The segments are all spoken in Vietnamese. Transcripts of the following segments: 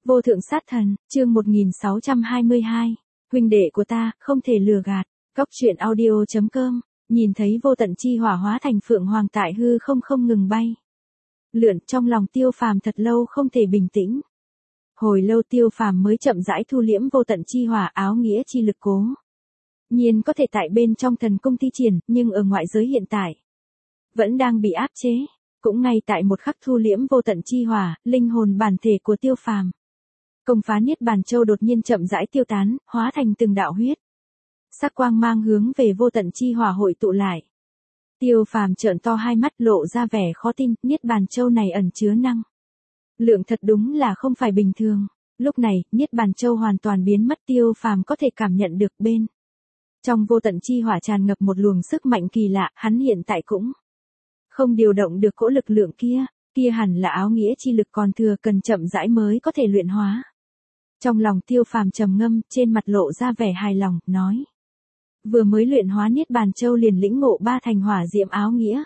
Vô thượng sát thần, chương 1622. Huynh đệ của ta, không thể lừa gạt. Góc truyện audio.com. Nhìn thấy vô tận chi hỏa hóa thành phượng hoàng tại hư không ngừng bay. Lượn trong lòng Tiêu Phàm thật lâu không thể bình tĩnh. Hồi lâu Tiêu Phàm mới chậm rãi thu liễm vô tận chi hỏa áo nghĩa chi lực cố. Nhiên có thể tại bên trong thần cung thi triển, nhưng ở ngoại giới hiện tại vẫn đang bị áp chế. Cũng ngay tại một khắc thu liễm vô tận chi hỏa, linh hồn bản thể của Tiêu Phàm công phá Niết Bàn Châu đột nhiên chậm rãi tiêu tán, hóa thành từng đạo huyết sắc quang mang hướng về vô tận chi hỏa hội tụ lại. Tiêu Phàm trợn to hai mắt lộ ra vẻ khó tin, Niết Bàn Châu này ẩn chứa năng lượng thật đúng là không phải bình thường. Lúc này, Niết Bàn Châu hoàn toàn biến mất, Tiêu Phàm có thể cảm nhận được bên trong vô tận chi hỏa tràn ngập một luồng sức mạnh kỳ lạ, hắn hiện tại cũng không điều động được cỗ lực lượng kia hẳn là áo nghĩa chi lực còn thừa cần chậm rãi mới có thể luyện hóa. Trong lòng Tiêu Phàm trầm ngâm, trên mặt lộ ra vẻ hài lòng, nói: vừa mới luyện hóa Niết Bàn Châu liền lĩnh ngộ ba thành hỏa diễm áo nghĩa.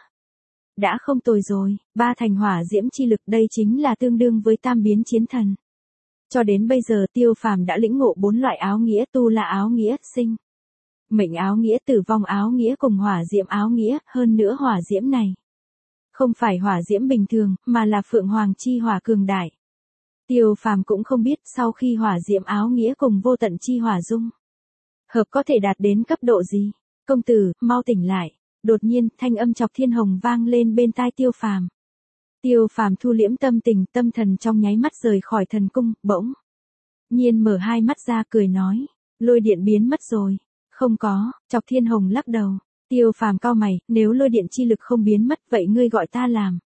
Đã không tồi rồi, ba thành hỏa diễm chi lực đây chính là tương đương với tam biến chiến thần. Cho đến bây giờ Tiêu Phàm đã lĩnh ngộ bốn loại áo nghĩa, tu là áo nghĩa, sinh mệnh áo nghĩa, tử vong áo nghĩa cùng hỏa diễm áo nghĩa, hơn nữa hỏa diễm này không phải hỏa diễm bình thường, mà là phượng hoàng chi hỏa cường đại. Tiêu Phàm cũng không biết sau khi hỏa diễm áo nghĩa cùng vô tận chi hỏa dung hợp có thể đạt đến cấp độ gì. Công tử, mau tỉnh lại. Đột nhiên, thanh âm Chọc Thiên Hồng vang lên bên tai Tiêu Phàm. Tiêu Phàm thu liễm tâm tình, tâm thần trong nháy mắt rời khỏi thần cung, bỗng nhiên mở hai mắt ra cười nói: lôi điện biến mất rồi. Không có. Chọc Thiên Hồng lắc đầu. Tiêu Phàm cau mày, nếu lôi điện chi lực không biến mất vậy ngươi gọi ta làm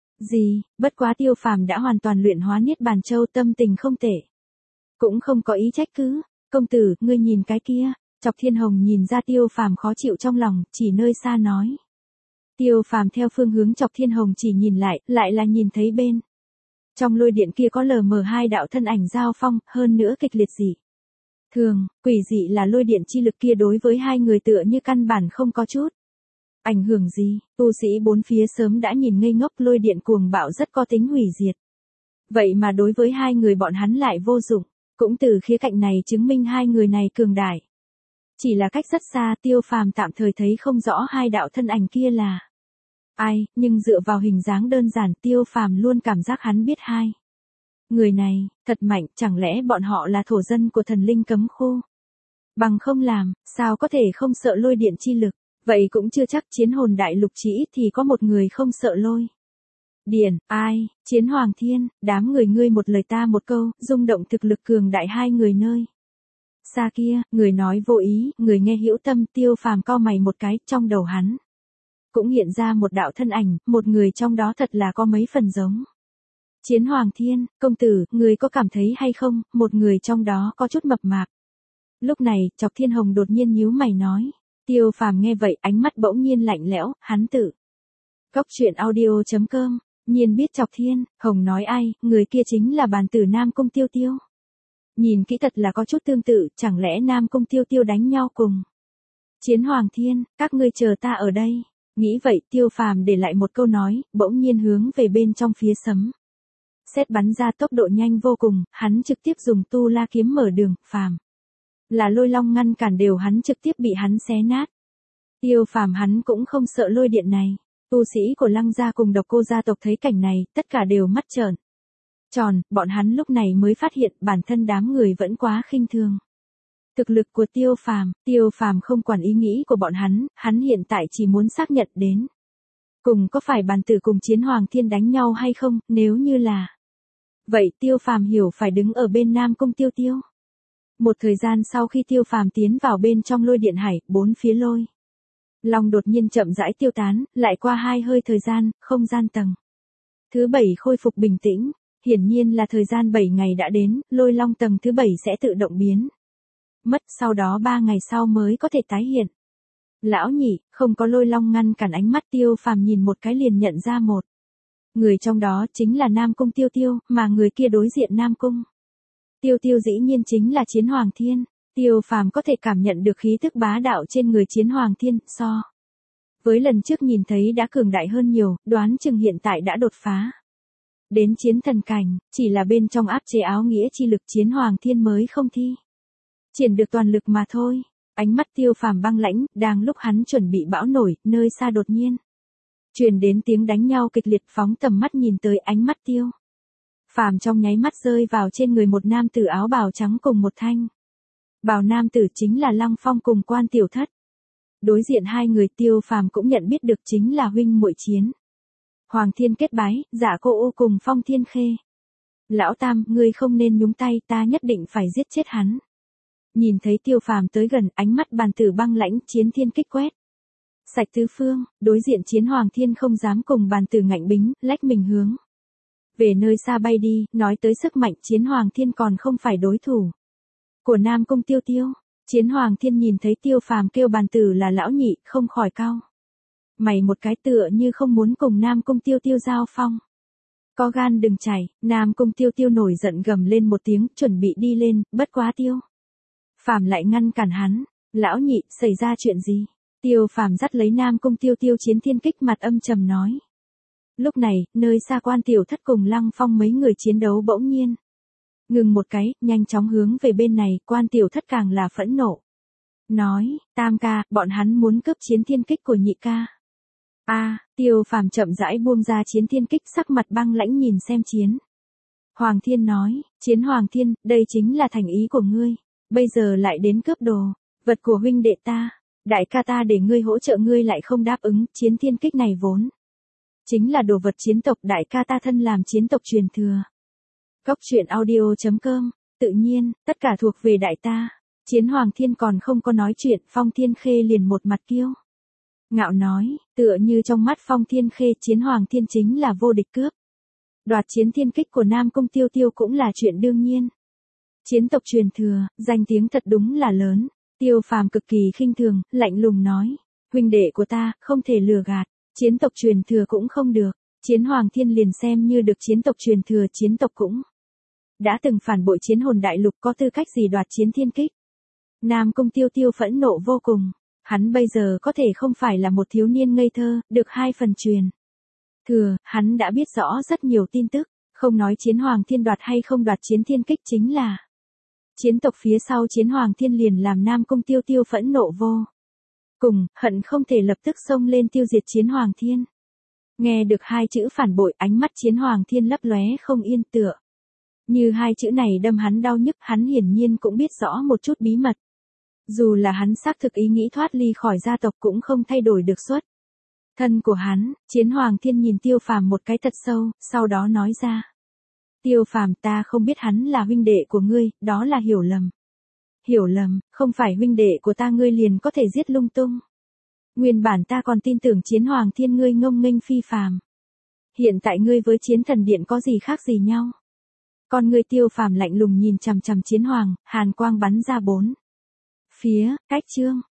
gì? Bất quá Tiêu Phàm đã hoàn toàn luyện hóa Niết Bàn Châu, tâm tình không tệ, cũng không có ý trách cứ. Công tử, ngươi nhìn cái kia. Chọc Thiên Hồng nhìn ra Tiêu Phàm khó chịu trong lòng, chỉ nơi xa nói. Tiêu Phàm theo phương hướng Chọc Thiên Hồng chỉ nhìn lại là nhìn thấy bên trong lôi điện kia có lờ mờ hai đạo thân ảnh giao phong, hơn nữa kịch liệt dị thường, quỷ dị là lôi điện chi lực kia đối với hai người tựa như căn bản không có chút ảnh hưởng gì. Tu sĩ bốn phía sớm đã nhìn ngây ngốc, lôi điện cuồng bạo rất có tính hủy diệt. Vậy mà đối với hai người bọn hắn lại vô dụng. Cũng từ khía cạnh này chứng minh hai người này cường đại. Chỉ là cách rất xa, Tiêu Phàm tạm thời thấy không rõ hai đạo thân ảnh kia là ai, nhưng dựa vào hình dáng đơn giản Tiêu Phàm luôn cảm giác hắn biết hai người này thật mạnh, chẳng lẽ bọn họ là thổ dân của thần linh cấm khu? Bằng không làm, sao có thể không sợ lôi điện chi lực? Vậy cũng chưa chắc. Chiến hồn đại lục chỉ ít thì có một người không sợ lôi điện. Ai? Chiến Hoàng Thiên. Đám người ngươi một lời ta một câu, rung động thực lực cường đại hai người nơi xa kia. Người nói vô ý, người nghe hữu tâm. Tiêu Phàm cau mày một cái, trong đầu hắn cũng hiện ra một đạo thân ảnh, một người trong đó thật là có mấy phần giống Chiến Hoàng Thiên. Công tử, người có cảm thấy hay không, một người trong đó có chút mập mạp. Lúc này, Chọc Thiên Hồng đột nhiên nhíu mày nói. Tiêu Phàm nghe vậy, ánh mắt bỗng nhiên lạnh lẽo, hắn tự Góc truyện audio.com. Nhiên biết Chọc Thiên Hồng nói ai, người kia chính là bàn tử Nam Cung Tiêu Tiêu. Nhìn kỹ thật là có chút tương tự, chẳng lẽ Nam Cung Tiêu Tiêu đánh nhau cùng Chiến Hoàng Thiên? Các ngươi chờ ta ở đây. Nghĩ vậy, Tiêu Phàm để lại một câu nói, bỗng nhiên hướng về bên trong phía sấm sét bắn ra, tốc độ nhanh vô cùng, hắn trực tiếp dùng tu la kiếm mở đường. Phàm là Lôi Long ngăn cản đều hắn trực tiếp bị hắn xé nát. Tiêu Phàm hắn cũng không sợ lôi điện này. Tu sĩ của Lăng gia cùng Độc Cô gia tộc thấy cảnh này, tất cả đều mắt trợn tròn, bọn hắn lúc này mới phát hiện bản thân đám người vẫn quá khinh thường thực lực của Tiêu Phàm. Tiêu Phàm không quản ý nghĩ của bọn hắn hiện tại chỉ muốn xác nhận đến cùng có phải bàn tử cùng Chiến Hoàng Thiên đánh nhau hay không, nếu như là vậy Tiêu Phàm hiểu phải đứng ở bên Nam Cung Tiêu Tiêu. Một thời gian sau khi Tiêu Phàm tiến vào bên trong lôi điện hải, bốn phía lôi long đột nhiên chậm rãi tiêu tán, lại qua hai hơi thời gian, không gian tầng thứ 7 khôi phục bình tĩnh. Hiển nhiên là thời gian 7 ngày đã đến, lôi long tầng thứ 7 sẽ tự động biến mất, sau đó 3 ngày sau mới có thể tái hiện. Lão nhị, không có lôi long ngăn cản ánh mắt Tiêu Phàm nhìn một cái liền nhận ra một người trong đó chính là Nam Cung Tiêu Tiêu, mà người kia đối diện Nam Cung Tiêu Tiêu dĩ nhiên chính là Chiến Hoàng Thiên. Tiêu Phàm có thể cảm nhận được khí tức bá đạo trên người Chiến Hoàng Thiên, so với lần trước nhìn thấy đã cường đại hơn nhiều, đoán chừng hiện tại đã đột phá Đến chiến thần cảnh, chỉ là bên trong áp chế áo nghĩa chi lực Chiến Hoàng Thiên mới không thi triển được toàn lực mà thôi. Ánh mắt Tiêu Phàm băng lãnh, đang lúc hắn chuẩn bị bão nổi, nơi xa đột nhiên truyền đến tiếng đánh nhau kịch liệt, phóng tầm mắt nhìn tới, ánh mắt Tiêu Phàm trong nháy mắt rơi vào trên người một nam tử áo bào trắng cùng một thanh bào nam tử, chính là Lăng Phong cùng Quan Tiểu Thất. Đối diện hai người, Tiêu Phàm cũng nhận biết được chính là huynh muội Chiến Hoàng Thiên kết bái, Dạ Cô Ô cùng Phong Thiên Khê. Lão Tam, ngươi không nên nhúng tay, ta nhất định phải giết chết hắn. Nhìn thấy Tiêu Phàm tới gần, ánh mắt bàn tử băng lãnh, Chiến Thiên kích quét sạch tứ phương. Đối diện Chiến Hoàng Thiên không dám cùng bàn tử ngạnh bính, lách mình hướng về nơi xa bay đi. Nói tới sức mạnh, Chiến Hoàng Thiên còn không phải đối thủ của Nam Cung Tiêu Tiêu. Chiến Hoàng Thiên nhìn thấy Tiêu Phàm kêu bàn tử là lão nhị, không khỏi cau mày một cái, tựa như không muốn cùng Nam Cung Tiêu Tiêu giao phong. Có gan đừng chảy. Nam Cung Tiêu Tiêu nổi giận gầm lên một tiếng, chuẩn bị đi lên, bất quá Tiêu Phàm lại ngăn cản hắn. Lão nhị, xảy ra chuyện gì? Tiêu Phàm dắt lấy Nam Cung Tiêu Tiêu, Chiến Thiên kích mặt âm trầm nói. Lúc này, nơi xa Quan Tiểu Thất cùng Lăng Phong mấy người chiến đấu bỗng nhiên ngừng một cái, nhanh chóng hướng về bên này. Quan Tiểu Thất càng là phẫn nộ, nói, Tam ca, bọn hắn muốn cướp Chiến Thiên kích của nhị ca. Tiêu Phàm chậm rãi buông ra Chiến Thiên kích, sắc mặt băng lãnh nhìn xem Chiến Hoàng Thiên nói, Chiến Hoàng Thiên, đây chính là thành ý của ngươi, bây giờ lại đến cướp đồ vật của huynh đệ ta. Đại ca ta để ngươi hỗ trợ, ngươi lại không đáp ứng. Chiến Thiên kích này vốn chính là đồ vật chiến tộc, đại ca ta thân làm chiến tộc truyền thừa. Góc truyện audio.com, tự nhiên, tất cả thuộc về đại ta. Chiến Hoàng Thiên còn không có nói chuyện, Phong Thiên Khê liền một mặt kiêu ngạo nói, tựa như trong mắt Phong Thiên Khê, Chiến Hoàng Thiên chính là vô địch, cướp đoạt Chiến Thiên kích của Nam Cung Tiêu Tiêu cũng là chuyện đương nhiên. Chiến tộc truyền thừa, danh tiếng thật đúng là lớn. Tiêu Phàm cực kỳ khinh thường, lạnh lùng nói, huynh đệ của ta, không thể lừa gạt, chiến tộc truyền thừa cũng không được. Chiến Hoàng Thiên liền xem như được chiến tộc truyền thừa, chiến tộc cũng đã từng phản bội Chiến Hồn Đại Lục, có tư cách gì đoạt Chiến Thiên kích. Nam Cung Tiêu Tiêu phẫn nộ vô cùng, hắn bây giờ có thể không phải là một thiếu niên ngây thơ, được 2 phần truyền thừa, hắn đã biết rõ rất nhiều tin tức, không nói Chiến Hoàng Thiên đoạt hay không đoạt Chiến Thiên kích, chính là chiến tộc phía sau Chiến Hoàng Thiên liền làm Nam Cung Tiêu Tiêu phẫn nộ vô cùng, hận không thể lập tức xông lên tiêu diệt Chiến Hoàng Thiên. Nghe được 2 chữ phản bội, ánh mắt Chiến Hoàng Thiên lấp lóe không yên, tựa như 2 chữ này đâm hắn đau nhức. Hắn hiển nhiên cũng biết rõ một chút bí mật, dù là hắn xác thực ý nghĩ thoát ly khỏi gia tộc cũng không thay đổi được xuất thân của hắn. Chiến Hoàng Thiên nhìn Tiêu Phàm một cái thật sâu, sau đó nói ra, Tiêu Phàm, ta không biết hắn là huynh đệ của ngươi, đó là hiểu lầm. Hiểu lầm, không phải huynh đệ của ta ngươi liền có thể giết lung tung. Nguyên bản ta còn tin tưởng Chiến Hoàng Thiên ngươi ngông nghênh phi phàm. Hiện tại ngươi với Chiến Thần Điện có gì khác gì nhau? Con ngươi Tiêu Phàm lạnh lùng nhìn chằm chằm Chiến Hoàng, hàn quang bắn ra 4 phía, cách chương.